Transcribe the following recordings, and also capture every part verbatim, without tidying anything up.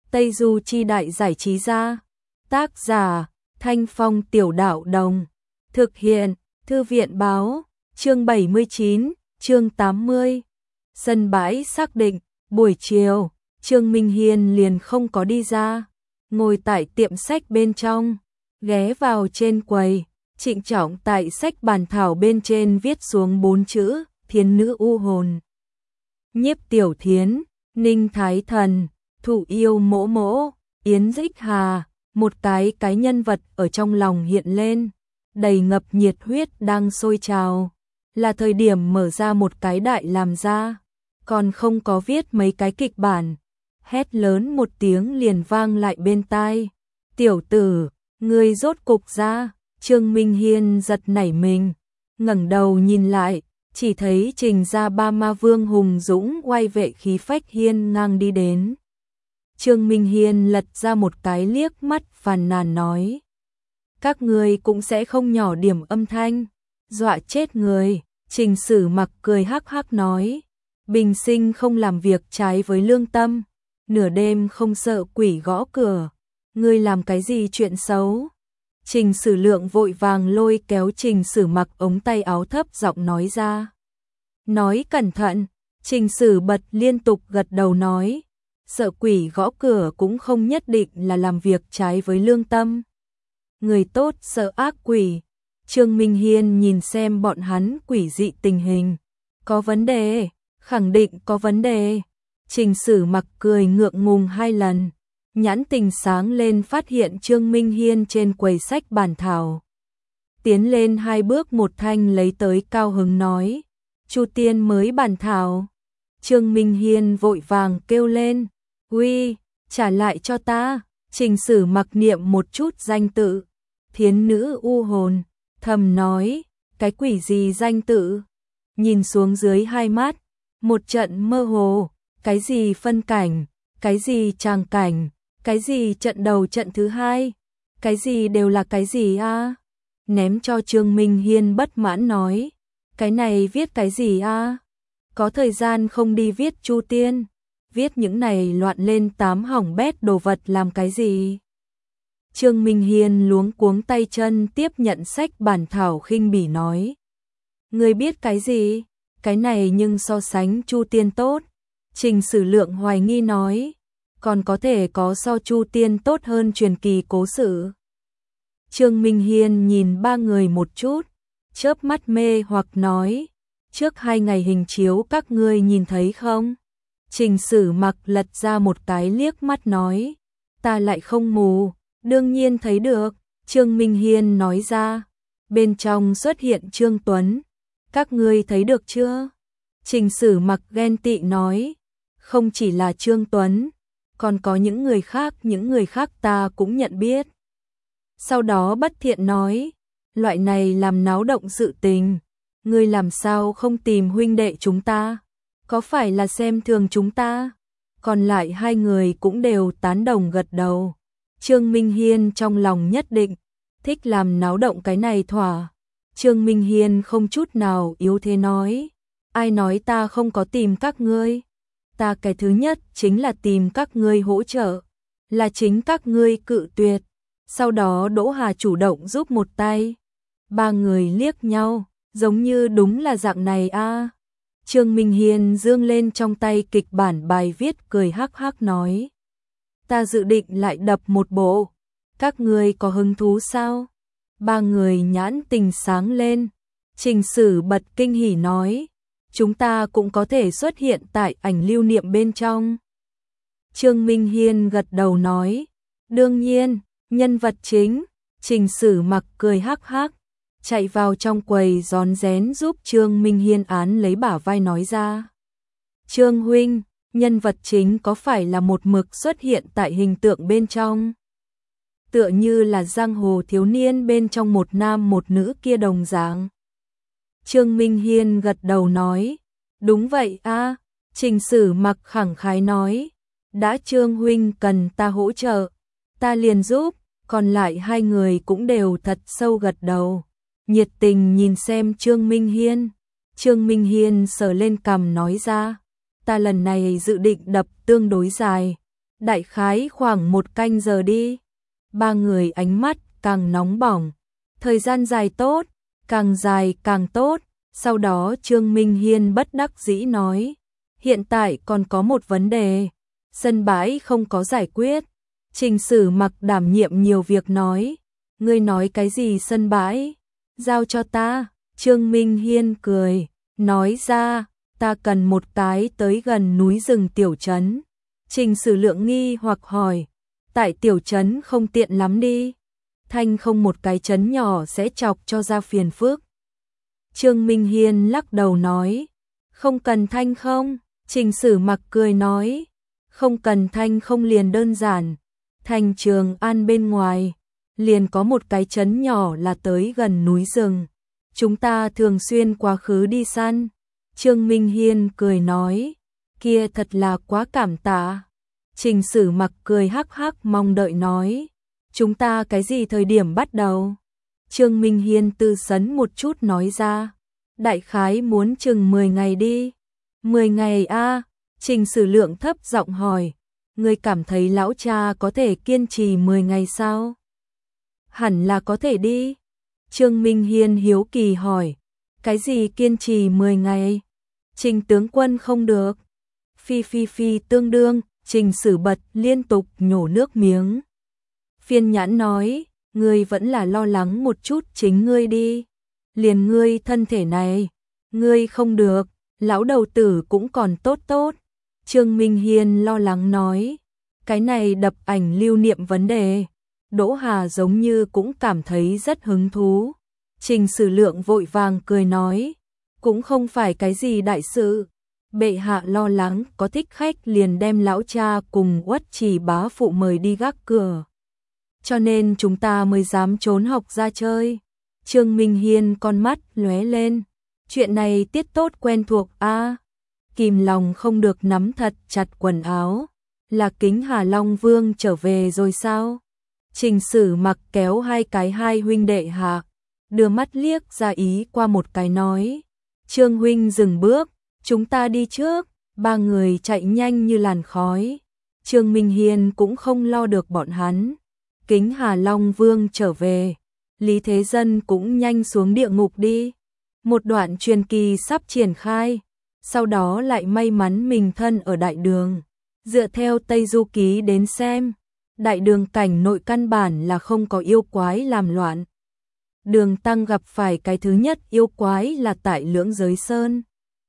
Tây Du Chi Đại Giải Trí Gia. Tác giả, Thanh Phong Tiểu Đạo Đồng. Thực hiện, Thư viện Báo. Chương bảy mươi chín, chương tám mươi. Sân bãi xác định, buổi chiều, Trương Minh Hiên liền không có đi ra. Ngồi tại tiệm sách bên trong, ghé vào trên quầy, trịnh trọng tại sách bàn thảo bên trên viết xuống bốn chữ, Thiến nữ u hồn. Nhiếp Tiểu Thiến, Ninh Thái Thần, Thụ Yêu Mỗ Mỗ, Yến Dích Hà, một cái cái nhân vật ở trong lòng hiện lên, đầy ngập nhiệt huyết đang sôi trào. Là thời điểm mở ra một cái đại làm ra, còn không có viết mấy cái kịch bản. Hét lớn một tiếng liền vang lại bên tai. Tiểu tử, ngươi rốt cục ra. Trương Minh Hiên giật nảy mình, ngẩng đầu nhìn lại, chỉ thấy Trình Gia Ba Ma Vương hùng dũng oai vệ khí phách hiên ngang đi đến. Trương Minh Hiên lật ra một cái liếc mắt phàn nàn nói: các ngươi cũng sẽ không nhỏ điểm âm thanh, dọa chết người. Trình Sử Mặc cười hắc hắc nói: bình sinh không làm việc trái với lương tâm, nửa đêm không sợ quỷ gõ cửa, ngươi làm cái gì chuyện xấu? Trình Sử Lượng vội vàng lôi kéo Trình Sử Mặc ống tay áo thấp giọng nói ra. Nói cẩn thận. Trình Sử bật liên tục gật đầu nói: sợ quỷ gõ cửa cũng không nhất định là làm việc trái với lương tâm. Người tốt sợ ác quỷ. Trương Minh Hiên nhìn xem bọn hắn quỷ dị tình hình. Có vấn đề, khẳng định có vấn đề. Trình Sử Mặc cười ngượng ngùng hai lần, nhãn tình sáng lên phát hiện Trương Minh Hiên trên quầy sách bàn thảo. Tiến lên hai bước một thanh lấy tới cao hứng nói: Chu tiên mới bàn thảo. Trương Minh Hiên vội vàng kêu lên: uy, trả lại cho ta. Trình Sử Mặc niệm một chút danh tự, Thiến nữ u hồn, thầm nói: cái quỷ gì danh tự? Nhìn xuống dưới hai mắt, một trận mơ hồ, cái gì phân cảnh, cái gì tràng cảnh, cái gì trận đầu trận thứ hai, cái gì đều là cái gì a? À? Ném cho Trương Minh Hiên bất mãn nói: cái này viết cái gì a? À? Có thời gian không đi viết Chu tiên, viết những này loạn lên tám hỏng bét đồ vật làm cái gì? Trương Minh Hiên luống cuống tay chân tiếp nhận sách bản thảo khinh bỉ nói: ngươi biết cái gì? Cái này nhưng so sánh Chu tiên tốt. Trình Sử Lượng hoài nghi nói: còn có thể có so Chu tiên tốt hơn truyền kỳ cố sự. Trương Minh Hiên nhìn ba người một chút, chớp mắt mê hoặc nói: trước hai ngày hình chiếu các ngươi nhìn thấy không? Trình Sử Mặc lật ra một cái liếc mắt nói: ta lại không mù, đương nhiên thấy được. Trương Minh Hiên nói ra: bên trong xuất hiện Trương Tuấn, các ngươi thấy được chưa? Trình Sử Mặc ghen tị nói: không chỉ là Trương Tuấn, còn có những người khác, những người khác ta cũng nhận biết. Sau đó bất thiện nói: loại này làm náo động sự tình, ngươi làm sao không tìm huynh đệ chúng ta? Có phải là xem thường chúng ta? Còn lại hai người cũng đều tán đồng gật đầu. Trương Minh Hiên trong lòng nhất định, thích làm náo động cái này thỏa. Trương Minh Hiên không chút nào yếu thế nói: ai nói ta không có tìm các ngươi? Ta cái thứ nhất chính là tìm các ngươi hỗ trợ, là chính các ngươi cự tuyệt. Sau đó Đỗ Hà chủ động giúp một tay. Ba người liếc nhau, giống như đúng là dạng này a. À. Trương Minh Hiên dương lên trong tay kịch bản bài viết cười hắc hắc nói: ta dự định lại đập một bộ, các ngươi có hứng thú sao? Ba người nhãn tình sáng lên. Trình Sử bật kinh hỉ nói: chúng ta cũng có thể xuất hiện tại ảnh lưu niệm bên trong. Trương Minh Hiên gật đầu nói: đương nhiên, nhân vật chính. Trình Sử Mặc cười hắc hắc, chạy vào trong quầy rón rén giúp Trương Minh Hiên án lấy bả vai nói ra: Trương huynh, nhân vật chính có phải là một mực xuất hiện tại hình tượng bên trong? Tựa như là giang hồ thiếu niên bên trong một nam một nữ kia đồng dạng. Trương Minh Hiên gật đầu nói: đúng vậy a. À. Trình Sử Mặc khẳng khái nói: đã Trương huynh cần ta hỗ trợ, ta liền giúp. Còn lại hai người cũng đều thật sâu gật đầu, nhiệt tình nhìn xem Trương Minh Hiên. Trương Minh Hiên sờ lên cằm nói ra: ta lần này dự định đập tương đối dài, Đại khái khoảng một canh giờ đi. Ba người ánh mắt càng nóng bỏng. Thời gian dài tốt, càng dài càng tốt. Sau đó Trương Minh Hiên bất đắc dĩ nói, hiện tại còn có một vấn đề, sân bãi không có giải quyết. Trình Sử Mặc đảm nhiệm nhiều việc nói, ngươi nói cái gì sân bãi, giao cho ta. Trương Minh Hiên cười, nói ra, ta cần một cái tới gần núi rừng tiểu trấn. Trình Sử Lượng nghi hoặc hỏi, tại tiểu trấn không tiện lắm đi, thanh không một cái trấn nhỏ sẽ chọc cho ra phiền phức. Trương Minh Hiên lắc đầu nói, không cần thanh không. Trình Sử Mặc cười nói, không cần thanh không liền đơn giản, thành Trường An bên ngoài, liền có một cái trấn nhỏ là tới gần núi rừng. Chúng ta thường xuyên quá khứ đi săn. Trương Minh Hiên cười nói, kia thật là quá cảm tạ. Trình Sử Mặc cười hắc hắc mong đợi nói, chúng ta cái gì thời điểm bắt đầu? Trương Minh Hiên tư sấn một chút nói ra, đại khái muốn chừng mười ngày đi. mười ngày a? À? Trình Sử Lượng thấp giọng hỏi, ngươi cảm thấy lão cha có thể kiên trì mười ngày sao? Hẳn là có thể đi. Trương Minh Hiên hiếu kỳ hỏi, cái gì kiên trì mười ngày? Trình tướng quân không được. Phi phi phi tương đương. Trình Sử Bật liên tục nhổ nước miếng. Phiên nhãn nói, ngươi vẫn là lo lắng một chút chính ngươi đi. Liền ngươi thân thể này, ngươi không được, lão đầu tử cũng còn tốt tốt. Trương Minh Hiên lo lắng nói, cái này đập ảnh lưu niệm vấn đề. Đỗ Hà giống như cũng cảm thấy rất hứng thú. Trình Sử Lượng vội vàng cười nói, cũng không phải cái gì đại sự. Bệ hạ lo lắng có thích khách liền đem lão cha cùng Uất Trì bá phụ mời đi gác cửa, cho nên chúng ta mới dám trốn học ra chơi. Trương Minh Hiên con mắt lóe lên, chuyện này tiết tốt quen thuộc a. À, kìm lòng không được nắm thật chặt quần áo. Là Kính Hà Long Vương trở về rồi sao? Trình Sử Mặc kéo hai cái hai huynh đệ hạ, đưa mắt liếc ra ý qua một cái nói, Trương huynh dừng bước, chúng ta đi trước. Ba người chạy nhanh như làn khói. Trương Minh Hiên cũng không lo được bọn hắn. Kính Hà Long Vương trở về, Lý Thế Dân cũng nhanh xuống địa ngục đi. Một đoạn truyền kỳ sắp triển khai, sau đó lại may mắn mình thân ở đại đường. Dựa theo Tây Du Ký đến xem, đại đường cảnh nội căn bản là không có yêu quái làm loạn. Đường Tăng gặp phải cái thứ nhất yêu quái là tại Lưỡng Giới Sơn,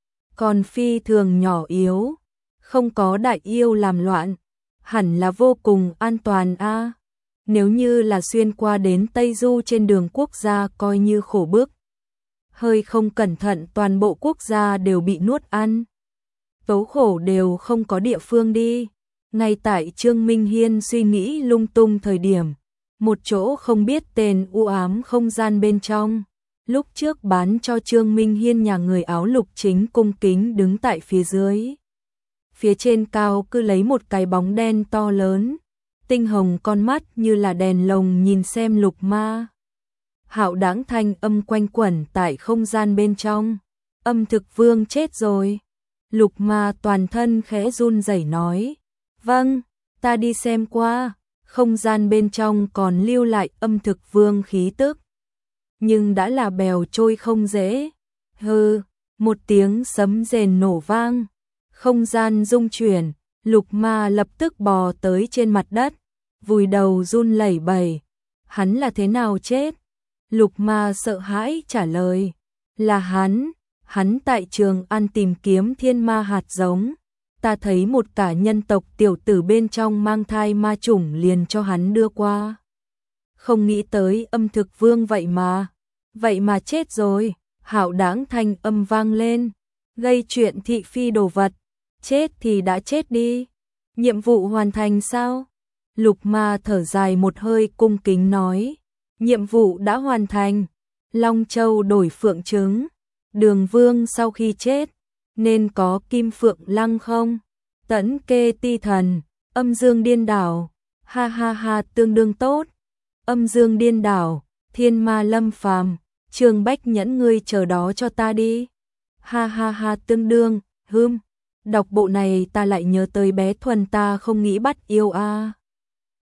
còn phi thường nhỏ yếu, không có đại yêu làm loạn, hẳn là vô cùng an toàn a. À, nếu như là xuyên qua đến Tây Du trên đường quốc gia coi như khổ bức. Hơi không cẩn thận toàn bộ quốc gia đều bị nuốt ăn. Tấu khổ đều không có địa phương đi. Ngay tại Trương Minh Hiên suy nghĩ lung tung thời điểm, một chỗ không biết tên u ám không gian bên trong. Lúc trước bán cho Trương Minh Hiên nhà người áo lục chính cung kính đứng tại phía dưới. Phía trên cao cứ lấy một cái bóng đen to lớn, tinh hồng con mắt như là đèn lồng nhìn xem Lục Ma. Hạo đáng thanh âm quanh quẩn tại không gian bên trong. Âm Thực Vương chết rồi. Lục Ma toàn thân khẽ run rẩy nói, vâng, ta đi xem qua. Không gian bên trong còn lưu lại Âm Thực Vương khí tức, nhưng đã là bèo trôi không dễ. Hừ, một tiếng sấm rền nổ vang, không gian rung chuyển. Lục Ma lập tức bò tới trên mặt đất, vùi đầu run lẩy bẩy. Hắn là thế nào chết? Lục Ma sợ hãi trả lời, là hắn, hắn tại Trường An tìm kiếm thiên ma hạt giống. Ta thấy một cả nhân tộc tiểu tử bên trong mang thai ma chủng liền cho hắn đưa qua. Không nghĩ tới Âm Thực Vương vậy mà, vậy mà chết rồi. Hạo đáng thanh âm vang lên, gây chuyện thị phi đồ vật, chết thì đã chết đi. Nhiệm vụ hoàn thành sao? Lục Ma thở dài một hơi cung kính nói, nhiệm vụ đã hoàn thành. Long Châu đổi phượng trứng. Đường Vương sau khi chết, nên có kim phượng lăng không? Tẫn kê ti thần, âm dương điên đảo. Ha ha ha, tương đương tốt. Âm dương điên đảo, thiên ma lâm phàm. Trương Bách Nhẫn ngươi chờ đó cho ta đi. Ha ha ha, tương đương, hưm. Đọc bộ này ta lại nhớ tới bé Thuần ta không nghĩ bắt yêu a.